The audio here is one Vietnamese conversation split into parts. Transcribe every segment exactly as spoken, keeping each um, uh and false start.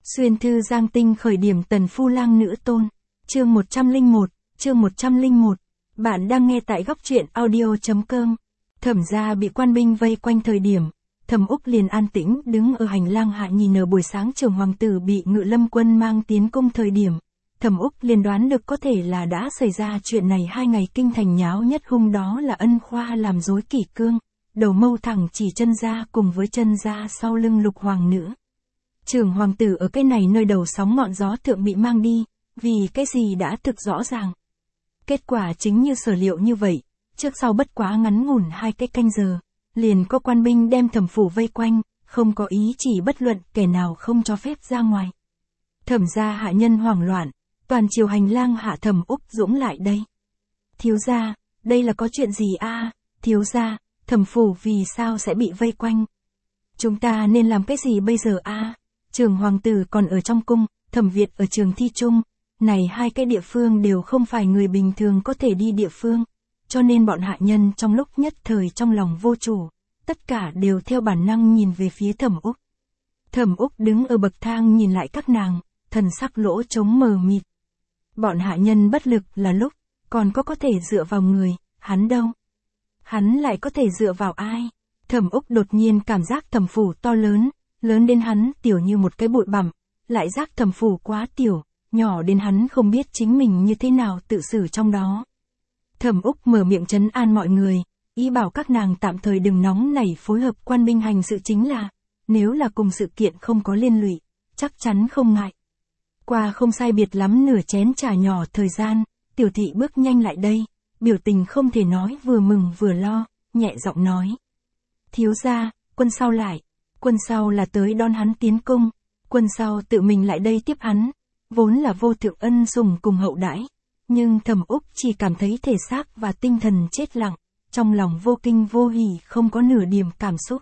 Xuyên thư Giang Tinh khởi điểm tần phu lang nữ tôn. Chương một trăm lẻ một, chương một trăm lẻ một. Bạn đang nghe tại góc truyện audio.com. Thẩm gia bị quan binh vây quanh thời điểm, Thẩm Úc liền an tĩnh đứng ở hành lang hạ nhìn ở buổi sáng Trường hoàng tử bị Ngự Lâm quân mang tiến cung thời điểm. Thẩm Úc liền đoán được có thể là đã xảy ra chuyện này hai ngày kinh thành nháo nhất hung đó là Ân Khoa làm rối kỷ cương, đầu mâu thẳng chỉ chân gia cùng với chân gia sau lưng Lục hoàng nữ. Trường hoàng tử ở cái này nơi đầu sóng ngọn gió thượng bị mang đi, vì cái gì đã thực rõ ràng. Kết quả chính như sở liệu như vậy, trước sau bất quá ngắn ngủn hai cái canh giờ, liền có quan binh đem Thẩm phủ vây quanh, không có ý chỉ bất luận kẻ nào không cho phép ra ngoài. Thẩm gia hạ nhân hoảng loạn, toàn triều hành lang hạ Thẩm Úc dũng lại đây. Thiếu gia, đây là có chuyện gì a? À? Thiếu gia, Thẩm phủ vì sao sẽ bị vây quanh? Chúng ta nên làm cái gì bây giờ a? À? Trường hoàng tử còn ở trong cung, Thẩm Việt ở trường thi trung, này hai cái địa phương đều không phải người bình thường có thể đi địa phương, cho nên bọn hạ nhân trong lúc nhất thời trong lòng vô chủ, tất cả đều theo bản năng nhìn về phía Thẩm Úc. Thẩm Úc đứng ở bậc thang nhìn lại các nàng, thần sắc lỗ trống mờ mịt. Bọn hạ nhân bất lực là lúc, còn có có thể dựa vào người, hắn đâu? Hắn lại có thể dựa vào ai? Thẩm Úc đột nhiên cảm giác Thẩm phủ to lớn, lớn đến hắn tiểu như một cái bụi bặm, lại giác Thẩm phủ quá tiểu, nhỏ đến hắn không biết chính mình như thế nào tự xử trong đó. Thẩm Úc mở miệng trấn an mọi người, ý bảo các nàng tạm thời đừng nóng nảy phối hợp quan binh hành sự chính là, nếu là cùng sự kiện không có liên lụy, chắc chắn không ngại. Qua không sai biệt lắm nửa chén trà nhỏ thời gian, tiểu thị bước nhanh lại đây, biểu tình không thể nói vừa mừng vừa lo, nhẹ giọng nói. Thiếu gia, quân sau lại, quân sau là tới đón hắn tiến cung, quân sau tự mình lại đây tiếp hắn, vốn là vô thượng ân sủng cùng hậu đãi, nhưng Thẩm Úc chỉ cảm thấy thể xác và tinh thần chết lặng, trong lòng vô kinh vô hỉ không có nửa điểm cảm xúc.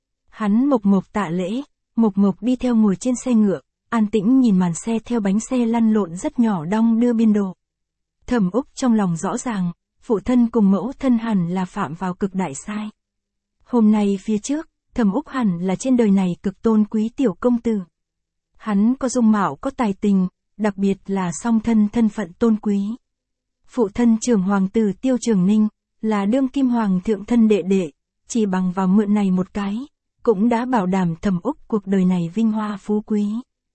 Hắn mộc mộc tạ lễ, mộc mộc đi theo ngồi trên xe ngựa, an tĩnh nhìn màn xe theo bánh xe lăn lộn rất nhỏ đong đưa biên độ. Thẩm Úc trong lòng rõ ràng, phụ thân cùng mẫu thân hẳn là phạm vào cực đại sai. Hôm nay phía trước, Thẩm Úc hẳn là trên đời này cực tôn quý tiểu công tử. Hắn có dung mạo có tài tình, đặc biệt là song thân thân phận tôn quý. Phụ thân Trường hoàng tử Tiêu Trường Ninh, là đương kim hoàng thượng thân đệ đệ, chỉ bằng vào mượn này một cái, cũng đã bảo đảm Thẩm Úc cuộc đời này vinh hoa phú quý.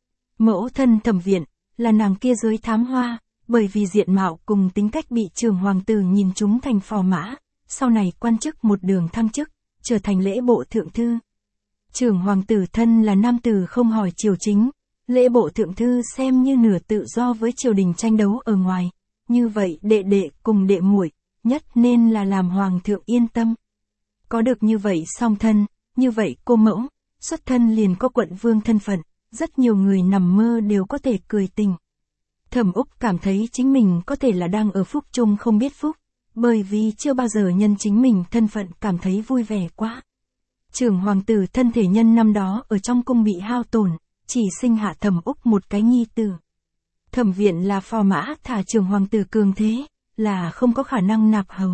Mẫu thân Thẩm Viện, là nàng kia giới thám hoa, bởi vì diện mạo cùng tính cách bị Trường hoàng tử nhìn chúng thành phò mã, sau này quan chức một đường thăng chức, trở thành lễ bộ thượng thư. Trường hoàng tử thân là nam tử không hỏi triều chính, lễ bộ thượng thư xem như nửa tự do với triều đình tranh đấu ở ngoài, như vậy đệ đệ cùng đệ muội nhất nên là làm hoàng thượng yên tâm. Có được như vậy song thân, như vậy cô mẫu, xuất thân liền có quận vương thân phận, rất nhiều người nằm mơ đều có thể cười tình. Thẩm Úc cảm thấy chính mình có thể là đang ở phúc chung không biết phúc, bởi vì chưa bao giờ nhân chính mình thân phận cảm thấy vui vẻ quá. Trường hoàng tử thân thể nhân năm đó ở trong cung bị hao tổn, chỉ sinh hạ Thẩm Úc một cái nhi tử. Thẩm Viện là phò mã thả Trường hoàng tử cường thế, là không có khả năng nạp hầu.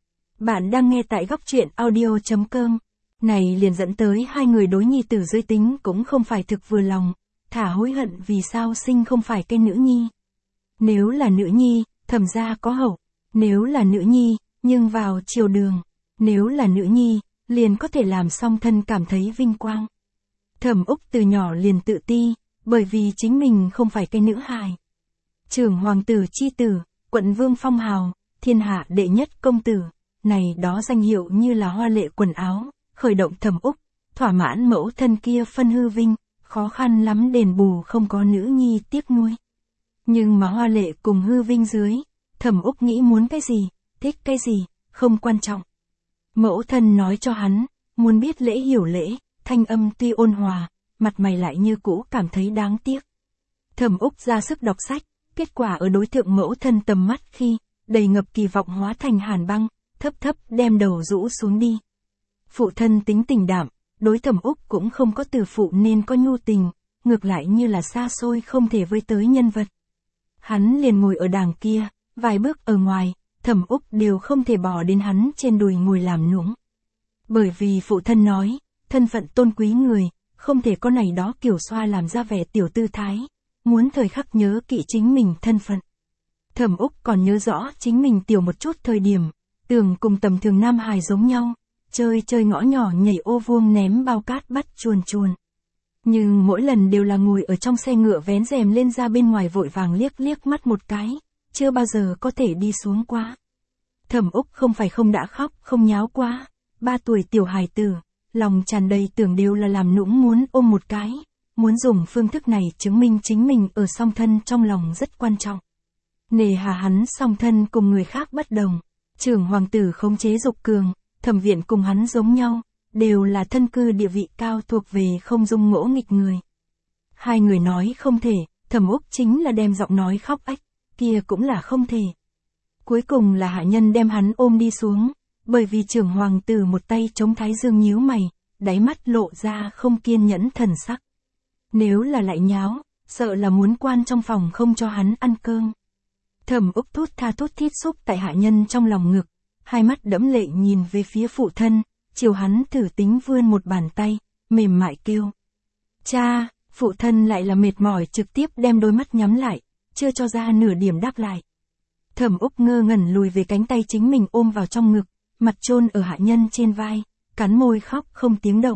Bạn đang nghe tại góc truyện audio.com. Này liền dẫn tới hai người đối nhi tử giới tính cũng không phải thực vừa lòng, thả hối hận vì sao sinh không phải cái nữ nhi. Nếu là nữ nhi, Thẩm gia có hậu, nếu là nữ nhi, nhưng vào triều đường, nếu là nữ nhi, liền có thể làm song thân cảm thấy vinh quang. Thẩm Úc từ nhỏ liền tự ti, bởi vì chính mình không phải cái nữ hài. Trường hoàng tử chi tử, quận vương phong hào, thiên hạ đệ nhất công tử, này đó danh hiệu như là hoa lệ quần áo, khởi động Thẩm Úc, thỏa mãn mẫu thân kia phân hư vinh, khó khăn lắm đền bù không có nữ nhi tiếc nuôi. Nhưng mà hoa lệ cùng hư vinh dưới, Thẩm Úc nghĩ muốn cái gì, thích cái gì, không quan trọng. Mẫu thân nói cho hắn, muốn biết lễ hiểu lễ, thanh âm tuy ôn hòa, mặt mày lại như cũ cảm thấy đáng tiếc. Thẩm Úc ra sức đọc sách, kết quả ở đối tượng mẫu thân tầm mắt khi, đầy ngập kỳ vọng hóa thành hàn băng, thấp thấp đem đầu rũ xuống đi. Phụ thân tính tình đạm, đối Thẩm Úc cũng không có từ phụ nên có nhu tình, ngược lại như là xa xôi không thể với tới nhân vật. Hắn liền ngồi ở đàng kia, vài bước ở ngoài, Thẩm Úc đều không thể bỏ đến hắn trên đùi ngồi làm nũng. Bởi vì phụ thân nói, thân phận tôn quý người, không thể có này đó kiểu xoa làm ra vẻ tiểu tư thái, muốn thời khắc nhớ kỹ chính mình thân phận. Thẩm Úc còn nhớ rõ chính mình tiểu một chút thời điểm, tưởng cùng tầm thường nam hài giống nhau, chơi chơi ngõ nhỏ nhảy ô vuông ném bao cát bắt chuồn chuồn. Nhưng mỗi lần đều là ngồi ở trong xe ngựa vén rèm lên ra bên ngoài vội vàng liếc liếc mắt một cái, chưa bao giờ có thể đi xuống quá. Thẩm Úc không phải không đã khóc, không nháo quá, ba tuổi tiểu hài tử, lòng tràn đầy tưởng đều là làm nũng muốn ôm một cái, muốn dùng phương thức này chứng minh chính mình ở song thân trong lòng rất quan trọng. Nề hà hắn song thân cùng người khác bất đồng, trưởng hoàng tử khống chế dục cường, Thẩm Viện cùng hắn giống nhau, đều là thân cư địa vị cao thuộc về không dung ngỗ nghịch người. Hai người nói không thể, Thẩm Úc chính là đem giọng nói khóc ách, kia cũng là không thể. Cuối cùng là hạ nhân đem hắn ôm đi xuống, bởi vì trưởng hoàng tử một tay chống thái dương nhíu mày, đáy mắt lộ ra không kiên nhẫn thần sắc. Nếu là lại nháo, sợ là muốn quan trong phòng không cho hắn ăn cơm. Thẩm Úc thút tha thút thít xúc tại hạ nhân trong lòng ngực, hai mắt đẫm lệ nhìn về phía phụ thân, chiều hắn thử tính vươn một bàn tay, mềm mại kêu. Cha, phụ thân lại là mệt mỏi trực tiếp đem đôi mắt nhắm lại, chưa cho ra nửa điểm đáp lại. Thẩm Úc ngơ ngẩn lùi về cánh tay chính mình ôm vào trong ngực, mặt chôn ở hạ nhân trên vai, cắn môi khóc không tiếng động.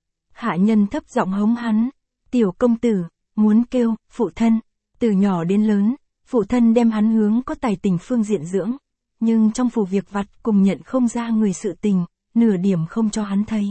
Hạ nhân thấp giọng hống hắn, tiểu công tử, muốn kêu, phụ thân, từ nhỏ đến lớn, phụ thân đem hắn hướng có tài tình phương diện dưỡng, nhưng trong phủ việc vặt cùng nhận không ra người sự tình, nửa điểm không cho hắn thấy.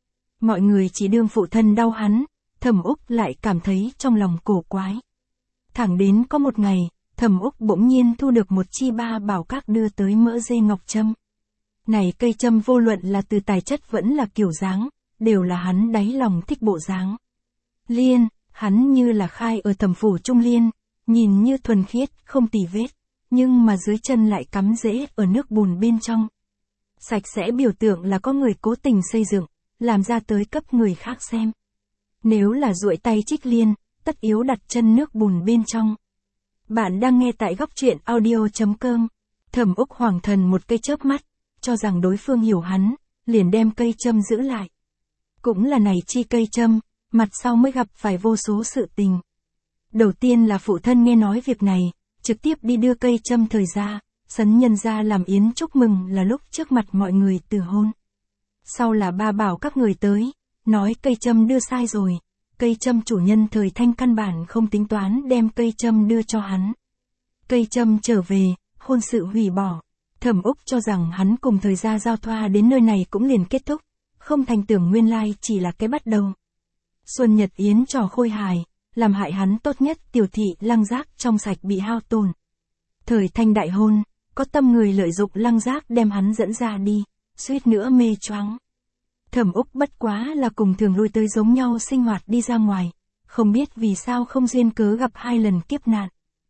Mọi người chỉ đương phụ thân đau hắn, Thẩm Úc lại cảm thấy trong lòng cổ quái. Thẳng đến có một ngày, Thẩm Úc bỗng nhiên thu được một chi ba bảo các đưa tới mỡ dê ngọc châm. Này cây châm vô luận là từ tài chất vẫn là kiểu dáng, đều là hắn đáy lòng thích bộ dáng. Liên, hắn như là khai ở thẩm phủ trung liên, nhìn như thuần khiết, không tì vết, nhưng mà dưới chân lại cắm rễ ở nước bùn bên trong. Sạch sẽ biểu tượng là có người cố tình xây dựng, làm ra tới cấp người khác xem. Nếu là duỗi tay trích liên, tất yếu đặt chân nước bùn bên trong. Bạn đang nghe tại góc truyện audio chấm com. Thẩm Úc hoàng thần một cây chớp mắt, cho rằng đối phương hiểu hắn, liền đem cây châm giữ lại. Cũng là này chi cây châm, mặt sau mới gặp phải vô số sự tình. Đầu tiên là phụ thân nghe nói việc này, trực tiếp đi đưa cây châm thời ra, sấn nhân ra làm yến chúc mừng là lúc trước mặt mọi người từ hôn. Sau là ba bảo các người tới, nói cây châm đưa sai rồi, cây châm chủ nhân thời thanh căn bản không tính toán đem cây châm đưa cho hắn. Cây châm trở về, hôn sự hủy bỏ. Thẩm Úc cho rằng hắn cùng thời gia giao thoa đến nơi này cũng liền kết thúc, không thành tưởng nguyên lai chỉ là cái bắt đầu. Xuân Nhật Yến trò khôi hài, làm hại hắn tốt nhất tiểu thị Lăng Giác trong sạch bị hao tổn. Thời thanh đại hôn, có tâm người lợi dụng Lăng Giác đem hắn dẫn ra đi, suýt nữa mê choáng. Thẩm Úc bất quá là cùng thường lui tới giống nhau sinh hoạt đi ra ngoài, không biết vì sao không duyên cớ gặp hai lần kiếp nạn.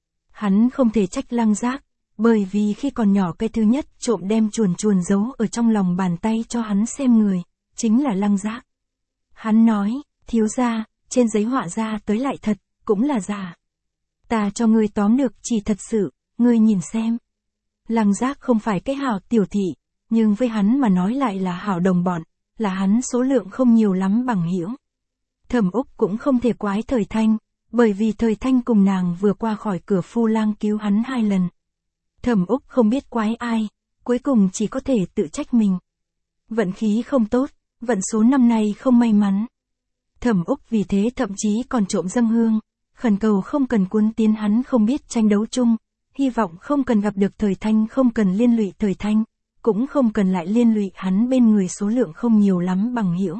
Hắn không thể trách Lăng Giác, bởi vì khi còn nhỏ cái thứ nhất trộm đem chuồn chuồn giấu ở trong lòng bàn tay cho hắn xem người, chính là Lăng Giác. Hắn nói, thiếu gia, trên giấy họa ra tới lại thật, cũng là giả. Ta cho ngươi tóm được chỉ thật sự, ngươi nhìn xem. Lăng Giác không phải cái hảo tiểu thị, nhưng với hắn mà nói lại là hảo đồng bọn, là hắn số lượng không nhiều lắm bằng hữu. Thẩm Úc cũng không thể quái thời thanh, bởi vì thời thanh cùng nàng vừa qua khỏi cửa phu lang cứu hắn hai lần. Thẩm Úc không biết quái ai, cuối cùng chỉ có thể tự trách mình. Vận khí không tốt, vận số năm nay không may mắn. Thẩm Úc vì thế thậm chí còn trộm dâng hương, khẩn cầu không cần cuốn tiến hắn không biết tranh đấu chung, hy vọng không cần gặp được thời thanh, không cần liên lụy thời thanh, cũng không cần lại liên lụy hắn bên người số lượng không nhiều lắm bằng hữu.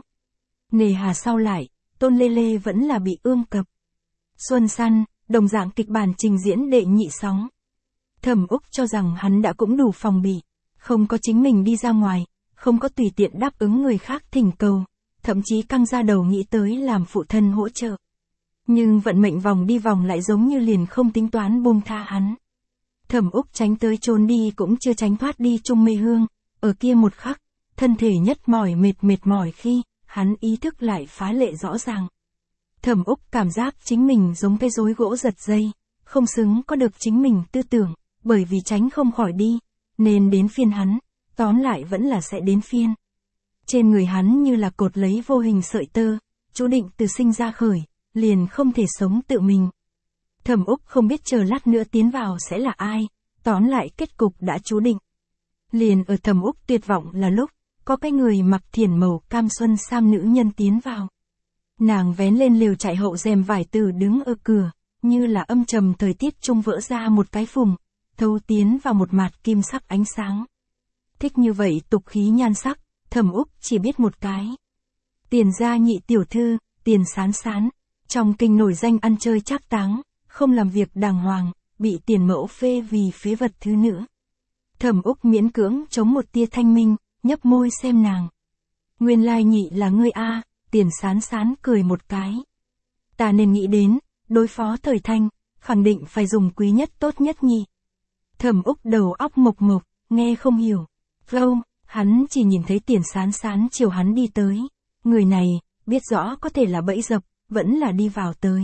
Nề hà sau lại, Tôn Lê Lê vẫn là bị ương cập. Xuân Săn, đồng dạng kịch bản trình diễn đệ nhị sóng. Thẩm Úc cho rằng hắn đã cũng đủ phòng bị, không có chính mình đi ra ngoài, không có tùy tiện đáp ứng người khác thỉnh cầu, thậm chí căng ra đầu nghĩ tới làm phụ thân hỗ trợ. Nhưng vận mệnh vòng đi vòng lại giống như liền không tính toán buông tha hắn. Thẩm Úc tránh tới trốn đi cũng chưa tránh thoát đi chung mê hương, ở kia một khắc, thân thể nhất mỏi mệt mệt mỏi khi, hắn ý thức lại phá lệ rõ ràng. Thẩm Úc cảm giác chính mình giống cái rối gỗ giật dây, không xứng có được chính mình tư tưởng, bởi vì tránh không khỏi đi, nên đến phiên hắn, tóm lại vẫn là sẽ đến phiên. Trên người hắn như là cột lấy vô hình sợi tơ, chú định từ sinh ra khởi, liền không thể sống tự mình. Thẩm Úc không biết chờ lát nữa tiến vào sẽ là ai, tóm lại kết cục đã chú định. Liền ở Thẩm Úc tuyệt vọng là lúc, có cái người mặc thiển màu cam xuân sam nữ nhân tiến vào. Nàng vén lên lều trại hậu rèm vải từ đứng ở cửa, như là âm trầm thời tiết trung vỡ ra một cái phùng, thấu tiến vào một mạt kim sắc ánh sáng. Thích như vậy tục khí nhan sắc, Thẩm Úc chỉ biết một cái. Tiền gia nhị tiểu thư, Tiền Sán Sán, trong kinh nổi danh ăn chơi trác táng, không làm việc đàng hoàng, bị tiền mẫu phê vì phế vật thứ nữ. Thẩm Úc miễn cưỡng chống một tia thanh minh, nhấp môi xem nàng. Nguyên lai nhị là ngươi a, Tiền Sán Sán cười một cái. Ta nên nghĩ đến, đối phó thời thanh, khẳng định phải dùng quý nhất tốt nhất nhị. Thẩm Úc đầu óc mộc mộc, nghe không hiểu. Lâu, hắn chỉ nhìn thấy Tiền Sán Sán chiều hắn đi tới. Người này, biết rõ có thể là bẫy dập, vẫn là đi vào tới.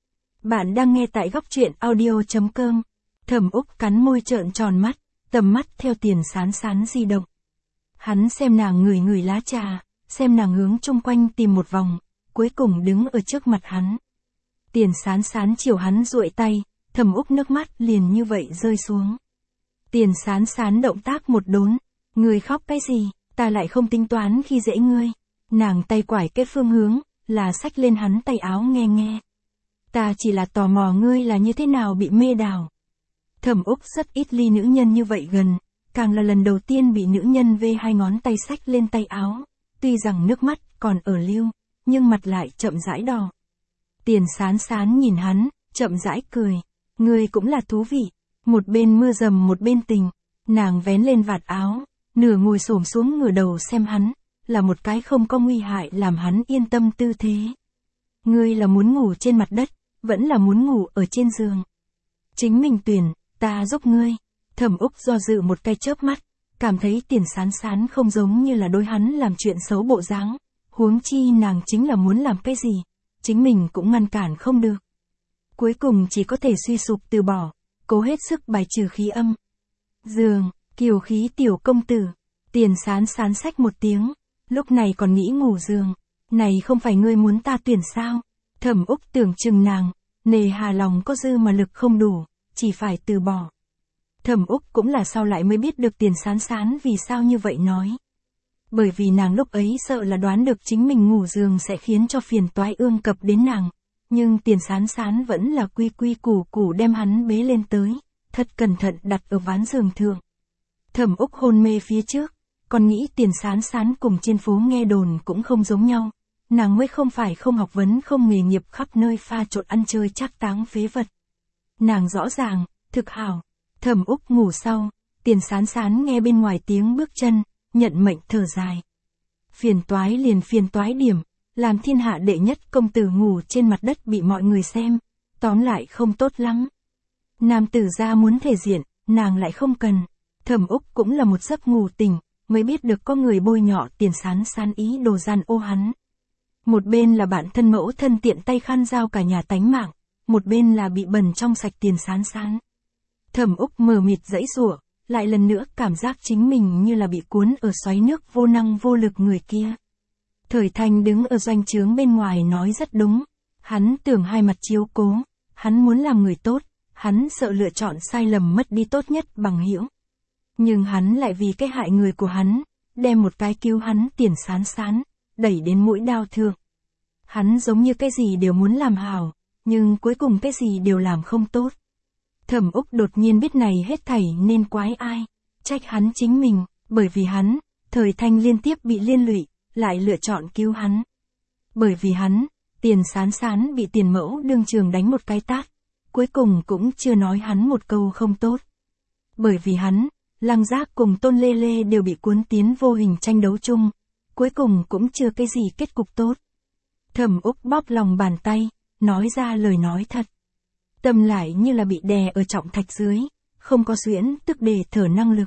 Bạn đang nghe tại góc truyện audio chấm com. Thẩm Úc cắn môi trợn tròn mắt, tầm mắt theo Tiền Sán Sán di động. Hắn xem nàng ngửi ngửi lá trà, xem nàng hướng chung quanh tìm một vòng, cuối cùng đứng ở trước mặt hắn. Tiền Sán Sán chiều hắn duỗi tay, Thẩm Úc nước mắt liền như vậy rơi xuống. Tiền Sán Sán động tác một đốn, ngươi khóc cái gì, ta lại không tính toán khi dễ ngươi. Nàng tay quải cái phương hướng, là xách lên hắn tay áo nghe nghe. Ta chỉ là tò mò ngươi là như thế nào bị mê đảo. Thẩm Úc rất ít ly nữ nhân như vậy gần, càng là lần đầu tiên bị nữ nhân vê hai ngón tay xách lên tay áo. Tuy rằng nước mắt còn ở lưu, nhưng mặt lại chậm rãi đỏ. Tiền Sán Sán nhìn hắn, chậm rãi cười. Ngươi cũng là thú vị. Một bên mưa dầm một bên tình. Nàng vén lên vạt áo, nửa ngồi xổm xuống ngửa đầu xem hắn, là một cái không có nguy hại làm hắn yên tâm tư thế. Ngươi là muốn ngủ trên mặt đất, vẫn là muốn ngủ ở trên giường. Chính mình tuyển, ta giúp ngươi. Thẩm Úc do dự một cái chớp mắt, cảm thấy Tiền Sán Sán không giống như là đối hắn làm chuyện xấu bộ dáng. Huống chi nàng chính là muốn làm cái gì, chính mình cũng ngăn cản không được. Cuối cùng chỉ có thể suy sụp từ bỏ, cố hết sức bài trừ khí âm. Giường, kiều khí tiểu công tử. Tiền Sán Sán xách một tiếng, lúc này còn nghĩ ngủ giường. Này không phải ngươi muốn ta tuyển sao? Thẩm Úc tưởng chừng nàng, nề hà lòng có dư mà lực không đủ, chỉ phải từ bỏ. Thẩm Úc cũng là sau lại mới biết được Tiền Sán Sán vì sao như vậy nói. Bởi vì nàng lúc ấy sợ là đoán được chính mình ngủ giường sẽ khiến cho phiền toái ương cập đến nàng. Nhưng Tiền Sán Sán vẫn là quy quy củ củ đem hắn bế lên tới, thật cẩn thận đặt ở ván giường thượng. Thẩm Úc hôn mê phía trước, còn nghĩ Tiền Sán Sán cùng trên phố nghe đồn cũng không giống nhau. Nàng mới không phải không học vấn không nghề nghiệp khắp nơi pha trộn ăn chơi trác táng phế vật. Nàng rõ ràng, thực hảo. Thẩm Úc ngủ sau, Tiền Sán Sán nghe bên ngoài tiếng bước chân, nhận mệnh thở dài. Phiền toái liền phiền toái điểm, làm thiên hạ đệ nhất công tử ngủ trên mặt đất bị mọi người xem, tóm lại không tốt lắm. Nam tử gia muốn thể diện, nàng lại không cần. Thẩm Úc cũng là một giấc ngủ tỉnh, mới biết được có người bôi nhọ Tiền Sán Sán ý đồ gian ô hắn. Một bên là bạn thân mẫu thân tiện tay khăn giao cả nhà tánh mạng, một bên là bị bẩn trong sạch Tiền Sán Sán. Thẩm Úc mờ mịt dãy giụa, lại lần nữa cảm giác chính mình như là bị cuốn ở xoáy nước vô năng vô lực người kia. Thời Thanh đứng ở doanh trướng bên ngoài nói rất đúng, hắn tưởng hai mặt chiếu cố, hắn muốn làm người tốt, hắn sợ lựa chọn sai lầm mất đi tốt nhất bằng hữu. Nhưng hắn lại vì cái hại người của hắn, đem một cái cứu hắn Tiền Sán Sán, đẩy đến mũi đao thượng. Hắn giống như cái gì đều muốn làm hảo, nhưng cuối cùng cái gì đều làm không tốt. Thẩm Úc đột nhiên biết này hết thảy nên quái ai, trách hắn chính mình, bởi vì hắn, Thời Thanh liên tiếp bị liên lụy, lại lựa chọn cứu hắn. Bởi vì hắn, Tiền Sán Sán bị tiền mẫu đương trường đánh một cái tát, cuối cùng cũng chưa nói hắn một câu không tốt. Bởi vì hắn, Lăng Giác cùng Tôn Lê Lê đều bị cuốn tiến vô hình tranh đấu chung, cuối cùng cũng chưa cái gì kết cục tốt. Thẩm Úc bóp lòng bàn tay, nói ra lời nói thật. Tâm lại như là bị đè ở trọng thạch dưới, không có xuyễn tức để thở năng lực.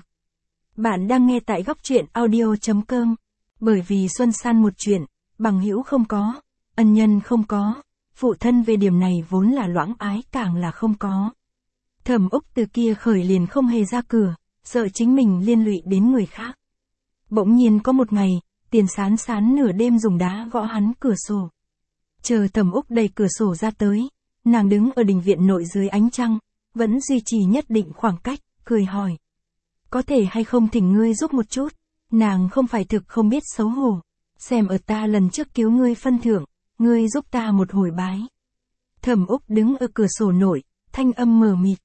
Bạn đang nghe tại góc truyện audio chấm com. Bởi vì Xuân San một chuyện, bằng hữu không có, ân nhân không có, phụ thân về điểm này vốn là loãng ái càng là không có. Thẩm Úc từ kia khởi liền không hề ra cửa, sợ chính mình liên lụy đến người khác. Bỗng nhiên có một ngày, Tiền Sán Sán nửa đêm dùng đá gõ hắn cửa sổ. Chờ Thẩm Úc đẩy cửa sổ ra tới, nàng đứng ở đình viện nội dưới ánh trăng, vẫn duy trì nhất định khoảng cách, cười hỏi. Có thể hay không thỉnh ngươi giúp một chút, nàng không phải thực không biết xấu hổ. Xem ở ta lần trước cứu ngươi phân thưởng, ngươi giúp ta một hồi bái. Thẩm Úc đứng ở cửa sổ nội, thanh âm mờ mịt.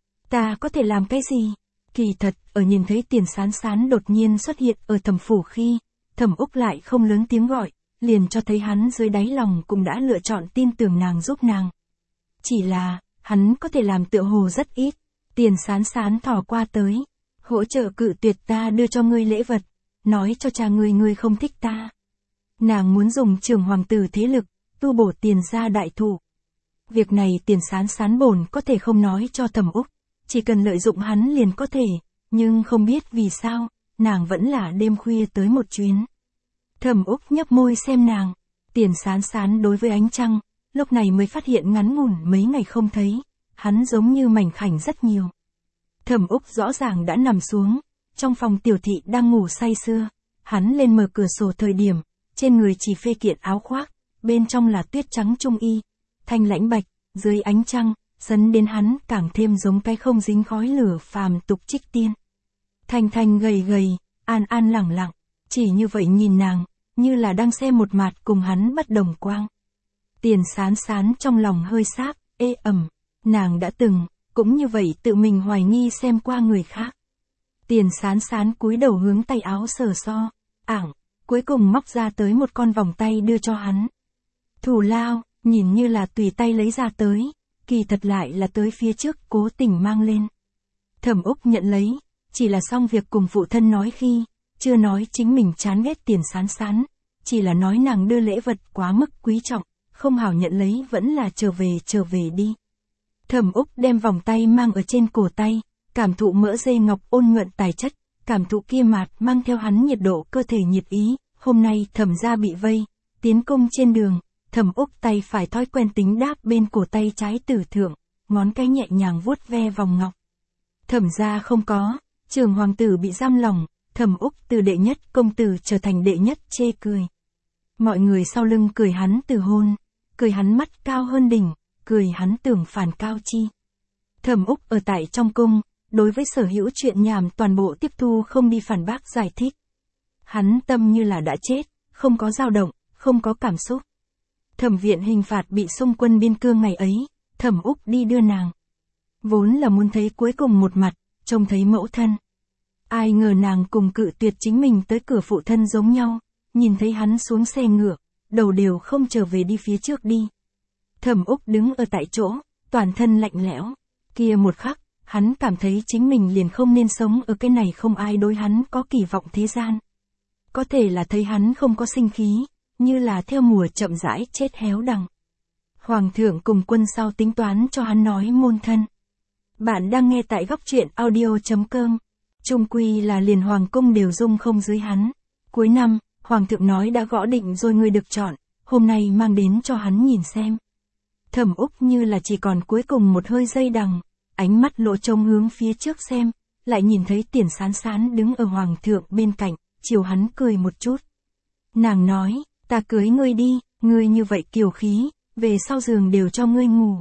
Ta có thể làm cái gì? Kỳ thật, ở nhìn thấy Tiền Sán Sán đột nhiên xuất hiện ở Thẩm phủ khi, Thẩm Úc lại không lớn tiếng gọi, liền cho thấy hắn dưới đáy lòng cũng đã lựa chọn tin tưởng nàng giúp nàng. Chỉ là, hắn có thể làm tựa hồ rất ít. Tiền Sán Sán thò qua tới, hỗ trợ cự tuyệt ta đưa cho ngươi lễ vật, nói cho cha ngươi ngươi không thích ta. Nàng muốn dùng Trường hoàng tử thế lực, tu bổ Tiền gia đại thụ. Việc này Tiền Sán Sán bổn có thể không nói cho Thẩm Úc, chỉ cần lợi dụng hắn liền có thể, nhưng không biết vì sao, nàng vẫn là đêm khuya tới một chuyến. Thẩm Úc nhấp môi xem nàng, Tiền Sán Sán đối với ánh trăng, lúc này mới phát hiện ngắn ngủn mấy ngày không thấy, hắn giống như mảnh khảnh rất nhiều. Thẩm Úc rõ ràng đã nằm xuống, trong phòng tiểu thị đang ngủ say sưa, hắn lên mở cửa sổ thời điểm, trên người chỉ phê kiện áo khoác, bên trong là tuyết trắng trung y, thanh lãnh bạch, dưới ánh trăng, dấn đến hắn càng thêm giống cái không dính khói lửa phàm tục trích tiên. Thanh thanh gầy gầy, an an lẳng lặng, chỉ như vậy nhìn nàng, như là đang xem một mạt cùng hắn bất đồng quang. Tiền Sán Sán trong lòng hơi sáp, ê ẩm, nàng đã từng, cũng như vậy tự mình hoài nghi xem qua người khác. Tiền Sán Sán cúi đầu hướng tay áo sờ so, ảng, cuối cùng móc ra tới một con vòng tay đưa cho hắn. Thù lao, nhìn như là tùy tay lấy ra tới, kỳ thật lại là tới phía trước cố tình mang lên. Thẩm Úc nhận lấy, chỉ là xong việc cùng phụ thân nói khi, chưa nói chính mình chán ghét Tiền Sán Sán, chỉ là nói nàng đưa lễ vật quá mức quý trọng, không hảo nhận lấy vẫn là trở về trở về đi. Thẩm Úc đem vòng tay mang ở trên cổ tay, cảm thụ mỡ dây ngọc ôn nhuận tài chất, cảm thụ kia mạt mang theo hắn nhiệt độ cơ thể nhiệt ý, hôm nay Thẩm gia bị vây, tiến công trên đường, Thẩm Úc tay phải thói quen tính đáp bên cổ tay trái tử thượng, ngón cái nhẹ nhàng vuốt ve vòng ngọc. Thẩm gia không có, Trường hoàng tử bị giam lỏng, Thẩm Úc từ đệ nhất công tử trở thành đệ nhất chê cười. Mọi người sau lưng cười hắn từ hôn, cười hắn mắt cao hơn đỉnh, cười hắn tưởng phản cao chi. Thẩm Úc ở tại trong cung, đối với sở hữu chuyện nhảm toàn bộ tiếp thu không đi phản bác giải thích. Hắn tâm như là đã chết, không có dao động, không có cảm xúc. Thẩm viện hình phạt bị xung quân biên cương ngày ấy, Thẩm Úc đi đưa nàng. Vốn là muốn thấy cuối cùng một mặt, trông thấy mẫu thân. Ai ngờ nàng cùng cự tuyệt chính mình tới cửa phụ thân giống nhau, nhìn thấy hắn xuống xe ngựa, đầu đều không trở về đi phía trước đi. Thẩm Úc đứng ở tại chỗ, toàn thân lạnh lẽo. Kia một khắc, hắn cảm thấy chính mình liền không nên sống ở cái này không ai đối hắn có kỳ vọng thế gian. Có thể là thấy hắn không có sinh khí, như là theo mùa chậm rãi chết héo đằng. Hoàng thượng cùng quân sau tính toán cho hắn nói môn thân. Bạn đang nghe tại góc truyện audio chấm com. Trung quy là liền hoàng cung đều dung không dưới hắn. Cuối năm, hoàng thượng nói đã gõ định rồi người được chọn, hôm nay mang đến cho hắn nhìn xem. Thẩm Úc như là chỉ còn cuối cùng một hơi dây đằng, ánh mắt lộ trông hướng phía trước xem, lại nhìn thấy Tiền Sán Sán đứng ở hoàng thượng bên cạnh, chiều hắn cười một chút. Nàng nói, ta cưới ngươi đi, ngươi như vậy kiều khí, về sau giường đều cho ngươi ngủ.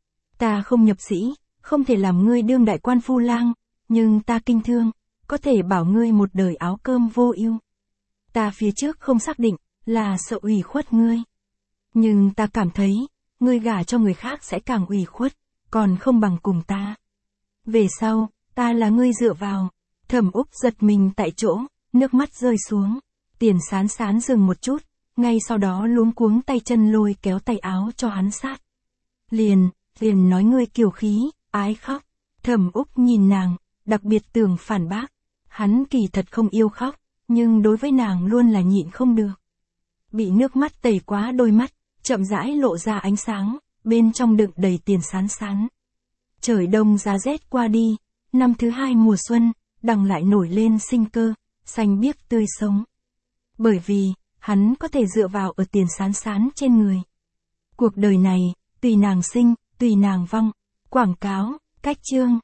Ta không nhập sĩ, không thể làm ngươi đương đại quan phu lang, nhưng ta kinh thương, có thể bảo ngươi một đời áo cơm vô ưu. Ta phía trước không xác định, là sợ ủy khuất ngươi. Nhưng ta cảm thấy, ngươi gả cho người khác sẽ càng ủy khuất, còn không bằng cùng ta. Về sau, ta là ngươi dựa vào. Thẩm Úc giật mình tại chỗ, nước mắt rơi xuống. Tiền Sán Sán dừng một chút, ngay sau đó luống cuống tay chân lôi kéo tay áo cho hắn sát. Liền, liền nói ngươi kiều khí, ái khóc. Thẩm Úc nhìn nàng, đặc biệt tưởng phản bác. Hắn kỳ thật không yêu khóc, nhưng đối với nàng luôn là nhịn không được. Bị nước mắt tẩy quá đôi mắt, chậm rãi lộ ra ánh sáng, bên trong đựng đầy Tiền Sán Sán. Trời đông giá rét qua đi, năm thứ hai mùa xuân, đằng lại nổi lên sinh cơ, xanh biếc tươi sống. Bởi vì, hắn có thể dựa vào ở Tiền Sán Sán trên người. Cuộc đời này, tùy nàng sinh, tùy nàng vong. Quảng cáo, cách chương.